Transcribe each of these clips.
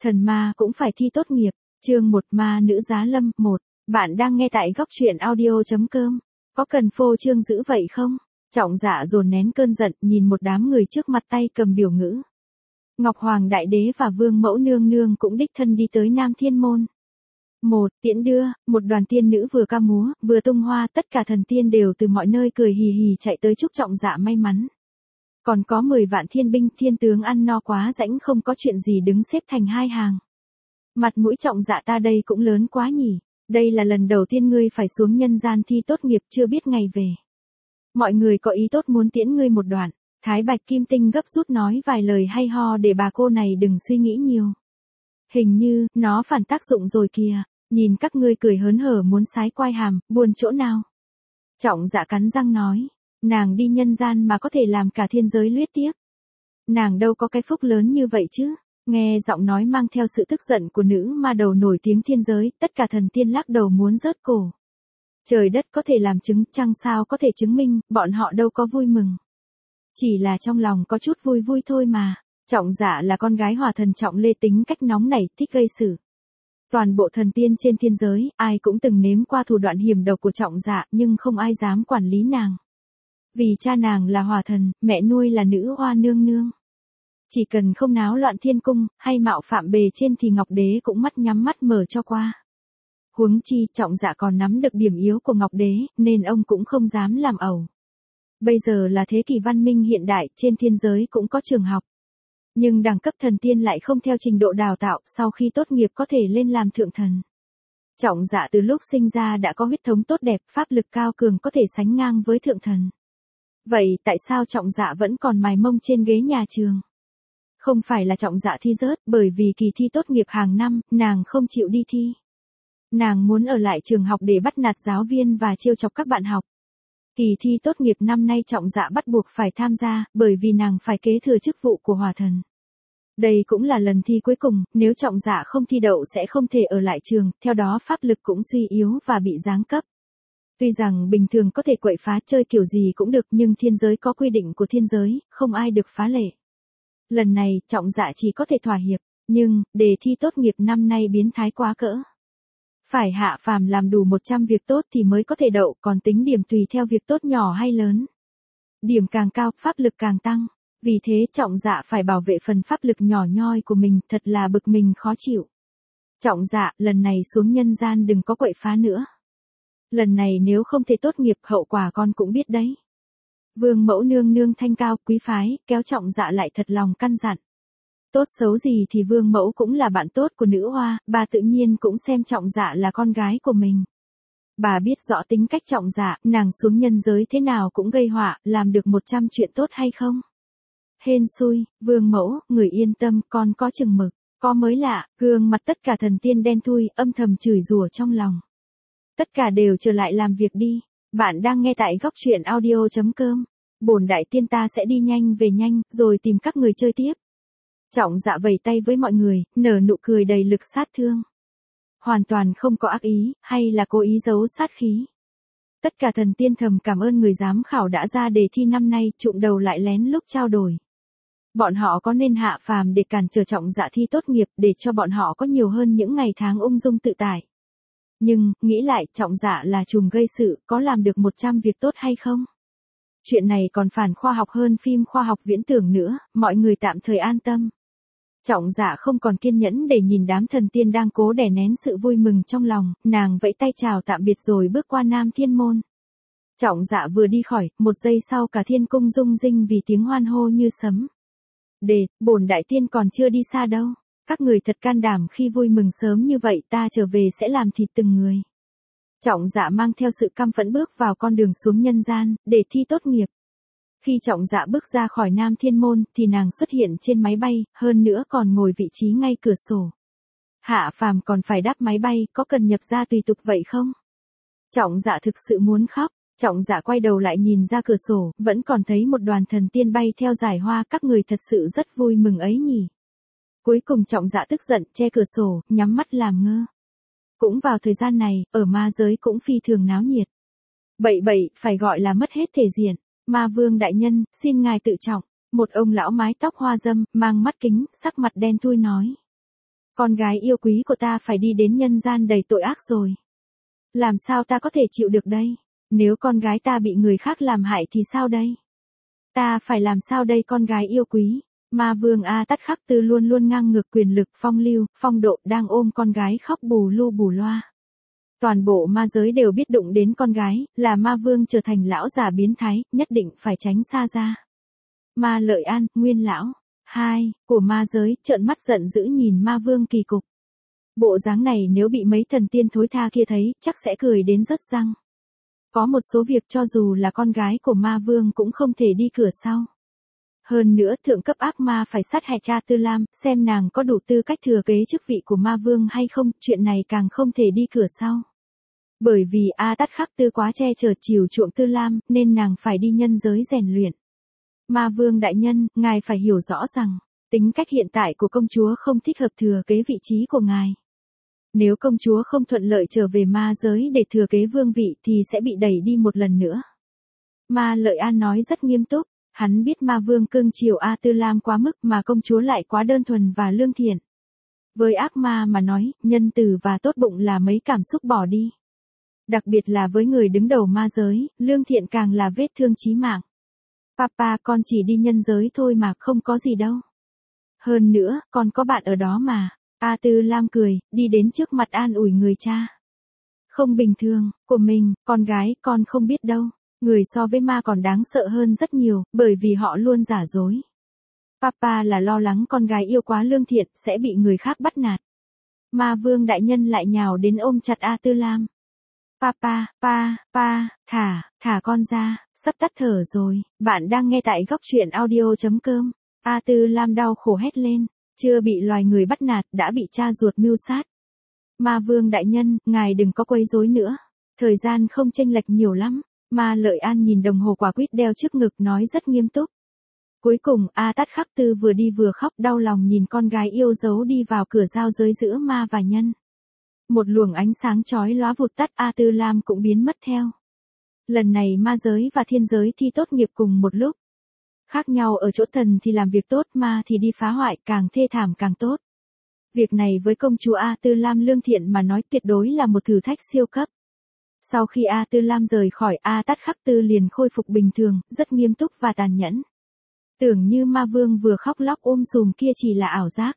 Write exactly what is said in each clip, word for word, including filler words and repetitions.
Thần ma cũng phải thi tốt nghiệp. Chương một Ma nữ giá lâm. một. Bạn đang nghe tại góc truyện audio chấm com. Có cần phô trương dữ vậy không? Trọng Dạ dồn nén cơn giận, nhìn một đám người trước mặt tay cầm biểu ngữ. Ngọc Hoàng Đại Đế và Vương Mẫu Nương Nương cũng đích thân đi tới Nam Thiên Môn. Một tiễn đưa, một đoàn tiên nữ vừa ca múa, vừa tung hoa, tất cả thần tiên đều từ mọi nơi cười hì hì chạy tới chúc Trọng Dạ may mắn. Còn có mười vạn thiên binh, thiên tướng ăn no quá rãnh không có chuyện gì đứng xếp thành hai hàng. Mặt mũi Trọng Dạ ta đây cũng lớn quá nhỉ, đây là lần đầu tiên ngươi phải xuống nhân gian thi tốt nghiệp chưa biết ngày về. Mọi người có ý tốt muốn tiễn ngươi một đoạn, Thái Bạch Kim Tinh gấp rút nói vài lời hay ho để bà cô này đừng suy nghĩ nhiều. Hình như, nó phản tác dụng rồi kìa, nhìn các ngươi cười hớn hở muốn sái quai hàm, buồn chỗ nào. Trọng Dạ cắn răng nói, nàng đi nhân gian mà có thể làm cả thiên giới luyết tiếc. Nàng đâu có cái phúc lớn như vậy chứ. Nghe giọng nói mang theo sự tức giận của nữ ma đầu nổi tiếng thiên giới, tất cả thần tiên lắc đầu muốn rớt cổ. Trời đất có thể làm chứng, trăng sao có thể chứng minh, bọn họ đâu có vui mừng. Chỉ là trong lòng có chút vui vui thôi mà. Trọng Dạ là con gái Hỏa Thần Trọng Lê, tính cách nóng nảy, thích gây sự. Toàn bộ thần tiên trên thiên giới, ai cũng từng nếm qua thủ đoạn hiểm độc của Trọng Dạ, nhưng không ai dám quản lý nàng. Vì cha nàng là Hỏa Thần, mẹ nuôi là nữ hoa nương nương. Chỉ cần không náo loạn thiên cung, hay mạo phạm bề trên thì Ngọc Đế cũng mắt nhắm mắt mở cho qua. Huống chi, Trọng Dạ còn nắm được điểm yếu của Ngọc Đế, nên ông cũng không dám làm ẩu. Bây giờ là thế kỷ văn minh hiện đại, trên thiên giới cũng có trường học. Nhưng đẳng cấp thần tiên lại không theo trình độ đào tạo, sau khi tốt nghiệp có thể lên làm thượng thần. Trọng Dạ từ lúc sinh ra đã có huyết thống tốt đẹp, pháp lực cao cường có thể sánh ngang với thượng thần. Vậy tại sao Trọng Dạ vẫn còn mài mông trên ghế nhà trường? Không phải là Trọng Dạ thi rớt, bởi vì kỳ thi tốt nghiệp hàng năm, nàng không chịu đi thi. Nàng muốn ở lại trường học để bắt nạt giáo viên và trêu chọc các bạn học. Kỳ thi tốt nghiệp năm nay Trọng Dạ bắt buộc phải tham gia, bởi vì nàng phải kế thừa chức vụ của Hỏa Thần. Đây cũng là lần thi cuối cùng, nếu Trọng Dạ không thi đậu sẽ không thể ở lại trường, theo đó pháp lực cũng suy yếu và bị giáng cấp. Tuy rằng bình thường có thể quậy phá chơi kiểu gì cũng được, nhưng thiên giới có quy định của thiên giới, không ai được phá lệ. Lần này, Trọng Dạ chỉ có thể thỏa hiệp, nhưng, đề thi tốt nghiệp năm nay biến thái quá cỡ. Phải hạ phàm làm đủ một trăm việc tốt thì mới có thể đậu, còn tính điểm tùy theo việc tốt nhỏ hay lớn. Điểm càng cao, pháp lực càng tăng. Vì thế Trọng Dạ phải bảo vệ phần pháp lực nhỏ nhoi của mình, thật là bực mình khó chịu. Trọng Dạ, lần này xuống nhân gian đừng có quậy phá nữa. Lần này nếu không thể tốt nghiệp, hậu quả con cũng biết đấy. Vương Mẫu Nương Nương thanh cao quý phái, kéo Trọng Dạ lại thật lòng căn dặn. Tốt xấu gì thì Vương Mẫu cũng là bạn tốt của nữ hoa, bà tự nhiên cũng xem Trọng Dạ là con gái của mình. Bà biết rõ tính cách Trọng Dạ, nàng xuống nhân giới thế nào cũng gây họa, làm được một trăm chuyện tốt hay không? Hên xui, Vương Mẫu, người yên tâm, con có chừng mực. Có mới lạ, gương mặt tất cả thần tiên đen thui, âm thầm chửi rủa trong lòng. Tất cả đều trở lại làm việc đi. Bạn đang nghe tại góc truyện audio chấm com. Bổn đại tiên ta sẽ đi nhanh về nhanh, rồi tìm các người chơi tiếp. Trọng Dạ vẫy tay với mọi người, nở nụ cười đầy lực sát thương. Hoàn toàn không có ác ý, hay là cố ý giấu sát khí. Tất cả thần tiên thầm cảm ơn người giám khảo đã ra đề thi năm nay, trụm đầu lại lén lúc trao đổi. Bọn họ có nên hạ phàm để cản trở Trọng Dạ thi tốt nghiệp, để cho bọn họ có nhiều hơn những ngày tháng ung dung tự tại. Nhưng, nghĩ lại, Trọng Dạ là trùm gây sự, có làm được một trăm việc tốt hay không? Chuyện này còn phản khoa học hơn phim khoa học viễn tưởng nữa, mọi người tạm thời an tâm. Trọng Dạ không còn kiên nhẫn để nhìn đám thần tiên đang cố đè nén sự vui mừng trong lòng, nàng vẫy tay chào tạm biệt rồi bước qua Nam Thiên Môn. Trọng Dạ vừa đi khỏi, một giây sau cả thiên cung rung rinh vì tiếng hoan hô như sấm. Đề, bổn đại tiên còn chưa đi xa đâu. Các người thật can đảm khi vui mừng sớm như vậy, ta trở về sẽ làm thịt từng người. Trọng Dạ mang theo sự căm phẫn bước vào con đường xuống nhân gian, để thi tốt nghiệp. Khi Trọng Dạ bước ra khỏi Nam Thiên Môn, thì nàng xuất hiện trên máy bay, hơn nữa còn ngồi vị trí ngay cửa sổ. Hạ phàm còn phải đáp máy bay, có cần nhập ra tùy tục vậy không? Trọng Dạ thực sự muốn khóc. Trọng Dạ quay đầu lại nhìn ra cửa sổ, vẫn còn thấy một đoàn thần tiên bay theo dải hoa, các người thật sự rất vui mừng ấy nhỉ. Cuối cùng Trọng Dạ tức giận, che cửa sổ, nhắm mắt làm ngơ. Cũng vào thời gian này, ở ma giới cũng phi thường náo nhiệt. Bậy bậy, phải gọi là mất hết thể diện. Ma Vương đại nhân, xin ngài tự trọng. Một ông lão mái tóc hoa râm, mang mắt kính, sắc mặt đen thui nói. Con gái yêu quý của ta phải đi đến nhân gian đầy tội ác rồi. Làm sao ta có thể chịu được đây? Nếu con gái ta bị người khác làm hại thì sao đây? Ta phải làm sao đây con gái yêu quý? Ma vương A Tát Khắc Tư luôn luôn ngang ngược quyền lực phong lưu, phong độ đang ôm con gái khóc bù lu bù loa. Toàn bộ ma giới đều biết đụng đến con gái, là ma vương trở thành lão già biến thái, nhất định phải tránh xa ra. Ma Lợi An, nguyên lão. Hai, của ma giới, trợn mắt giận dữ nhìn ma vương kỳ cục. Bộ dáng này nếu bị mấy thần tiên thối tha kia thấy, chắc sẽ cười đến rớt răng. Có một số việc cho dù là con gái của ma vương cũng không thể đi cửa sau. Hơn nữa thượng cấp ác ma phải sát hại cha Tư Lam, xem nàng có đủ tư cách thừa kế chức vị của ma vương hay không, chuyện này càng không thể đi cửa sau. Bởi vì A Tát Khắc Tư quá che chở chiều chuộng Tư Lam, nên nàng phải đi nhân giới rèn luyện. Ma vương đại nhân, ngài phải hiểu rõ rằng, tính cách hiện tại của công chúa không thích hợp thừa kế vị trí của ngài. Nếu công chúa không thuận lợi trở về ma giới để thừa kế vương vị thì sẽ bị đẩy đi một lần nữa. Ma Lợi An nói rất nghiêm túc, hắn biết ma vương cưng chiều A Tư Lam quá mức mà công chúa lại quá đơn thuần và lương thiện. Với ác ma mà nói, nhân từ và tốt bụng là mấy cảm xúc bỏ đi. Đặc biệt là với người đứng đầu ma giới, lương thiện càng là vết thương chí mạng. Papa, con chỉ đi nhân giới thôi mà, không có gì đâu. Hơn nữa, con có bạn ở đó mà. A Tư Lam cười, đi đến trước mặt an ủi người cha. Không bình thường, của mình, con gái, con không biết đâu. Người so với ma còn đáng sợ hơn rất nhiều, bởi vì họ luôn giả dối. Papa là lo lắng con gái yêu quá lương thiện, sẽ bị người khác bắt nạt. Ma vương đại nhân lại nhào đến ôm chặt A Tư Lam. Papa, pa, pa, thả, thả con ra, sắp tắt thở rồi, bạn đang nghe tại góc truyện audio chấm com. A Tư Lam đau khổ hét lên, chưa bị loài người bắt nạt, đã bị cha ruột mưu sát. Ma vương đại nhân, ngài đừng có quấy rối nữa, thời gian không chênh lệch nhiều lắm. Ma Lợi An nhìn đồng hồ quả quýt đeo trước ngực nói rất nghiêm túc. Cuối cùng A Tát Khắc Tư vừa đi vừa khóc đau lòng nhìn con gái yêu dấu đi vào cửa giao giới giữa ma và nhân. Một luồng ánh sáng chói lóa vụt tắt, A Tư Lam cũng biến mất theo. Lần này ma giới và thiên giới thi tốt nghiệp cùng một lúc. Khác nhau ở chỗ thần thì làm việc tốt, ma thì đi phá hoại, càng thê thảm càng tốt. Việc này với công chúa A Tư Lam lương thiện mà nói tuyệt đối là một thử thách siêu cấp. Sau khi A Tư Lam rời khỏi, A Tát Khắc Tư liền khôi phục bình thường, rất nghiêm túc và tàn nhẫn. Tưởng như ma vương vừa khóc lóc ôm sùm kia chỉ là ảo giác.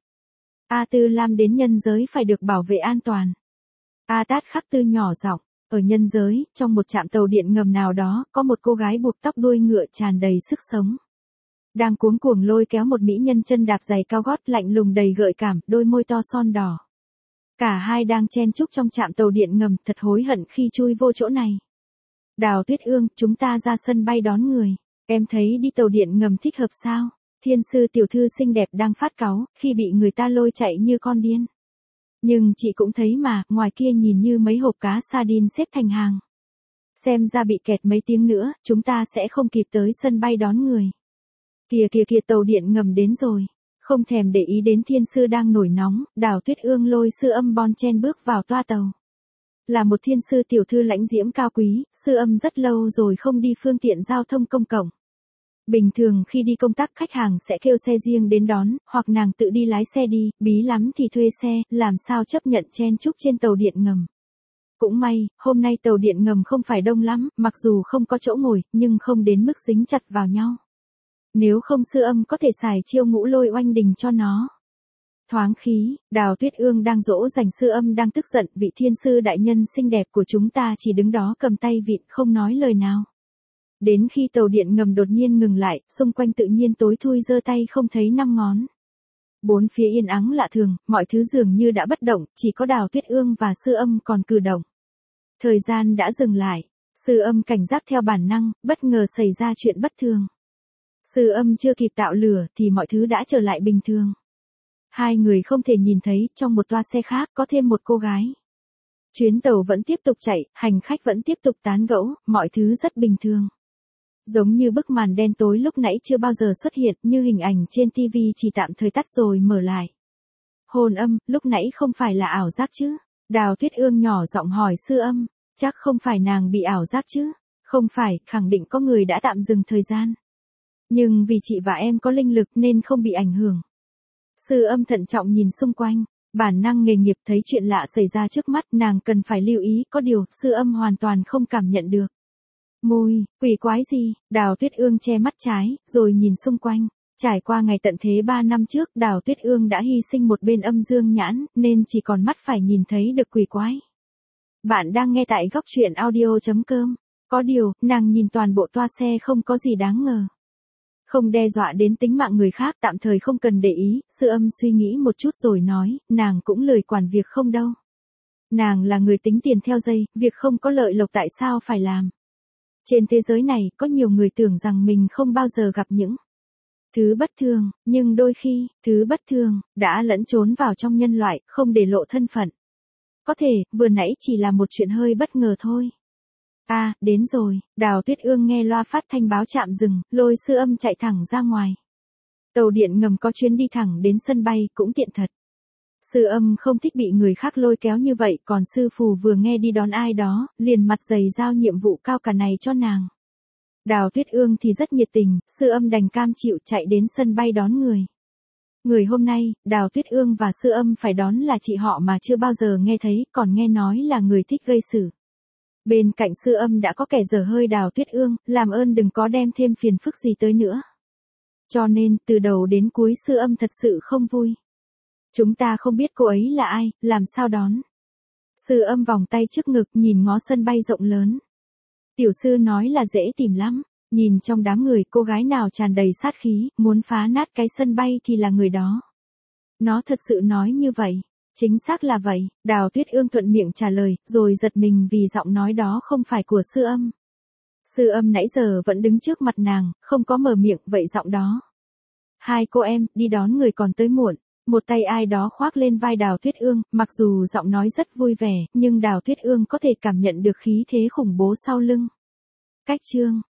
A Tư Lam đến nhân giới phải được bảo vệ an toàn. A Tát Khắc Tư nhỏ giọng, ở nhân giới, trong một trạm tàu điện ngầm nào đó, có một cô gái buộc tóc đuôi ngựa tràn đầy sức sống. Đang cuống cuồng lôi kéo một mỹ nhân chân đạp giày cao gót lạnh lùng đầy gợi cảm, đôi môi to son đỏ. Cả hai đang chen chúc trong trạm tàu điện ngầm, thật hối hận khi chui vô chỗ này. Đào Tuyết Ương, chúng ta ra sân bay đón người. Em thấy đi tàu điện ngầm thích hợp sao? Thiên sư tiểu thư xinh đẹp đang phát cáu, khi bị người ta lôi chạy như con điên. Nhưng chị cũng thấy mà, ngoài kia nhìn như mấy hộp cá sardine xếp thành hàng. Xem ra bị kẹt mấy tiếng nữa, chúng ta sẽ không kịp tới sân bay đón người. Kìa kìa kìa, tàu điện ngầm đến rồi. Không thèm để ý đến thiên sư đang nổi nóng, Đào Tuyết Ương lôi sư âm bon chen bước vào toa tàu. Là một thiên sư tiểu thư lãnh diễm cao quý, sư âm rất lâu rồi không đi phương tiện giao thông công cộng. Bình thường khi đi công tác khách hàng sẽ kêu xe riêng đến đón, hoặc nàng tự đi lái xe đi, bí lắm thì thuê xe, làm sao chấp nhận chen chúc trên tàu điện ngầm. Cũng may, hôm nay tàu điện ngầm không phải đông lắm, mặc dù không có chỗ ngồi, nhưng không đến mức dính chặt vào nhau. Nếu không sư âm có thể xài chiêu ngũ lôi oanh đình cho nó. Thoáng khí, Đào Tuyết Ương đang dỗ dành sư âm đang tức giận, vị thiên sư đại nhân xinh đẹp của chúng ta chỉ đứng đó cầm tay vịn không nói lời nào. Đến khi tàu điện ngầm đột nhiên ngừng lại, xung quanh tự nhiên tối thui giơ tay không thấy năm ngón. Bốn phía yên ắng lạ thường, mọi thứ dường như đã bất động, chỉ có Đào Tuyết Ương và sư âm còn cử động. Thời gian đã dừng lại, sư âm cảnh giác theo bản năng, bất ngờ xảy ra chuyện bất thường. Sư âm chưa kịp tạo lửa thì mọi thứ đã trở lại bình thường. Hai người không thể nhìn thấy, trong một toa xe khác có thêm một cô gái. Chuyến tàu vẫn tiếp tục chạy, hành khách vẫn tiếp tục tán gẫu, mọi thứ rất bình thường. Giống như bức màn đen tối lúc nãy chưa bao giờ xuất hiện, như hình ảnh trên ti vi chỉ tạm thời tắt rồi mở lại. Hồn âm, lúc nãy không phải là ảo giác chứ? Đào Tuyết Ương nhỏ giọng hỏi sư âm, chắc không phải nàng bị ảo giác chứ? Không phải, khẳng định có người đã tạm dừng thời gian. Nhưng vì chị và em có linh lực nên không bị ảnh hưởng. Sư âm thận trọng nhìn xung quanh, Bản năng nghề nghiệp thấy chuyện lạ xảy ra trước mắt nàng cần phải lưu ý, có điều Sư Âm hoàn toàn không cảm nhận được. Mùi, quỷ quái gì, Đào Tuyết Ương che mắt trái, rồi nhìn xung quanh. Trải qua ngày tận thế ba năm trước, Đào Tuyết Ương đã hy sinh một bên âm dương nhãn, nên chỉ còn mắt phải nhìn thấy được quỷ quái. Bạn đang nghe tại góc truyện audio chấm com. Có điều, nàng nhìn toàn bộ toa xe không có gì đáng ngờ. Không đe dọa đến tính mạng người khác, tạm thời không cần để ý. Sư Âm suy nghĩ một chút rồi nói, nàng cũng lười quản việc không đâu. Nàng là người tính tiền theo giây, việc không có lợi lộc tại sao phải làm. Trên thế giới này, có nhiều người tưởng rằng mình không bao giờ gặp những thứ bất thường, nhưng đôi khi, thứ bất thường, đã lẫn trốn vào trong nhân loại, không để lộ thân phận. Có thể, vừa nãy chỉ là một chuyện hơi bất ngờ thôi. À, đến rồi, Đào Tuyết Ương nghe loa phát thanh báo trạm dừng, lôi Sư Âm chạy thẳng ra ngoài. Tàu điện ngầm có chuyến đi thẳng đến sân bay, cũng tiện thật. Sư Âm không thích bị người khác lôi kéo như vậy, còn sư phù vừa nghe đi đón ai đó, liền mặt dày giao nhiệm vụ cao cả này cho nàng. Đào Tuyết Ương thì rất nhiệt tình, Sư Âm đành cam chịu chạy đến sân bay đón người. Người hôm nay, Đào Tuyết Ương và Sư Âm phải đón là chị họ mà chưa bao giờ nghe thấy, còn nghe nói là người thích gây sự. Bên cạnh Sư Âm đã có kẻ dở hơi Đào Tuyết Ương, làm ơn đừng có đem thêm phiền phức gì tới nữa. Cho nên, từ đầu đến cuối Sư Âm thật sự không vui. Chúng ta không biết cô ấy là ai, làm sao đón. Sư Âm vòng tay trước ngực nhìn ngó sân bay rộng lớn. Tiểu sư nói là dễ tìm lắm, nhìn trong đám người cô gái nào tràn đầy sát khí, muốn phá nát cái sân bay thì là người đó. Nó thật sự nói như vậy. Chính xác là vậy, Đào Tuyết Ương thuận miệng trả lời, rồi giật mình vì giọng nói đó không phải của Sư Âm. Sư Âm nãy giờ vẫn đứng trước mặt nàng, không có mở miệng, vậy giọng đó. Hai cô em, đi đón người còn tới muộn. Một tay ai đó khoác lên vai Đào Tuyết Ương, mặc dù giọng nói rất vui vẻ, nhưng Đào Tuyết Ương có thể cảm nhận được khí thế khủng bố sau lưng. Cách chương